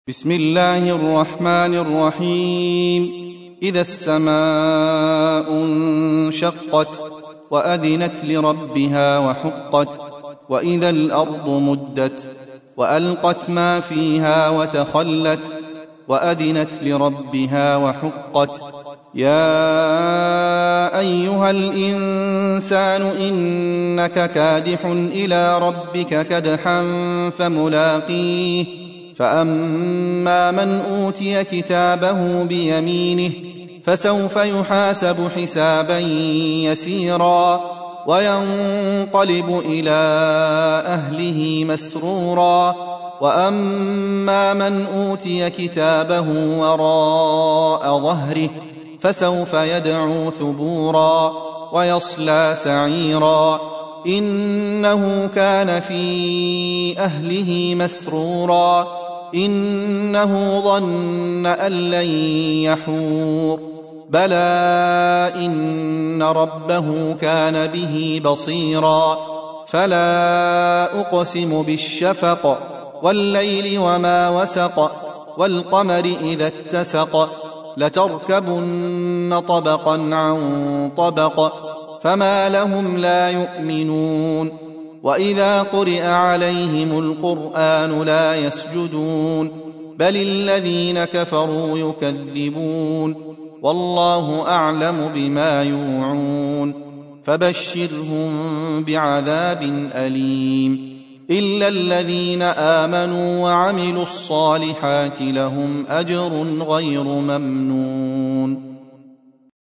بسم الله الرحمن الرحيم. إذا السماء انشقت وأذنت لربها وحقت وإذا الأرض مدت وألقت ما فيها وتخلت وأذنت لربها وحقت. يا أيها الإنسان إنك كادح إلى ربك كدحا فملاقيه. فأما من أوتي كتابه بيمينه فسوف يحاسب حسابا يسيرا وينقلب إلى أهله مسرورا. وأما من أوتي كتابه وراء ظهره فسوف يدعو ثبورا ويصلى سعيرا إنه كان في أهله مسرورا إنه ظن أن لن يحور بلى إن ربه كان به بصيرا. فلا أقسم بالشفق والليل وما وسق والقمر إذا اتسق لتركبن طبقا عن طبق فما لهم لا يؤمنون. وإذا قرئ عليهم القرآن لا يسجدون بل الذين كفروا يكذبون والله أعلم بما يوعون. فبشرهم بعذاب أليم إلا الذين آمنوا وعملوا الصالحات لهم أجر غير ممنون.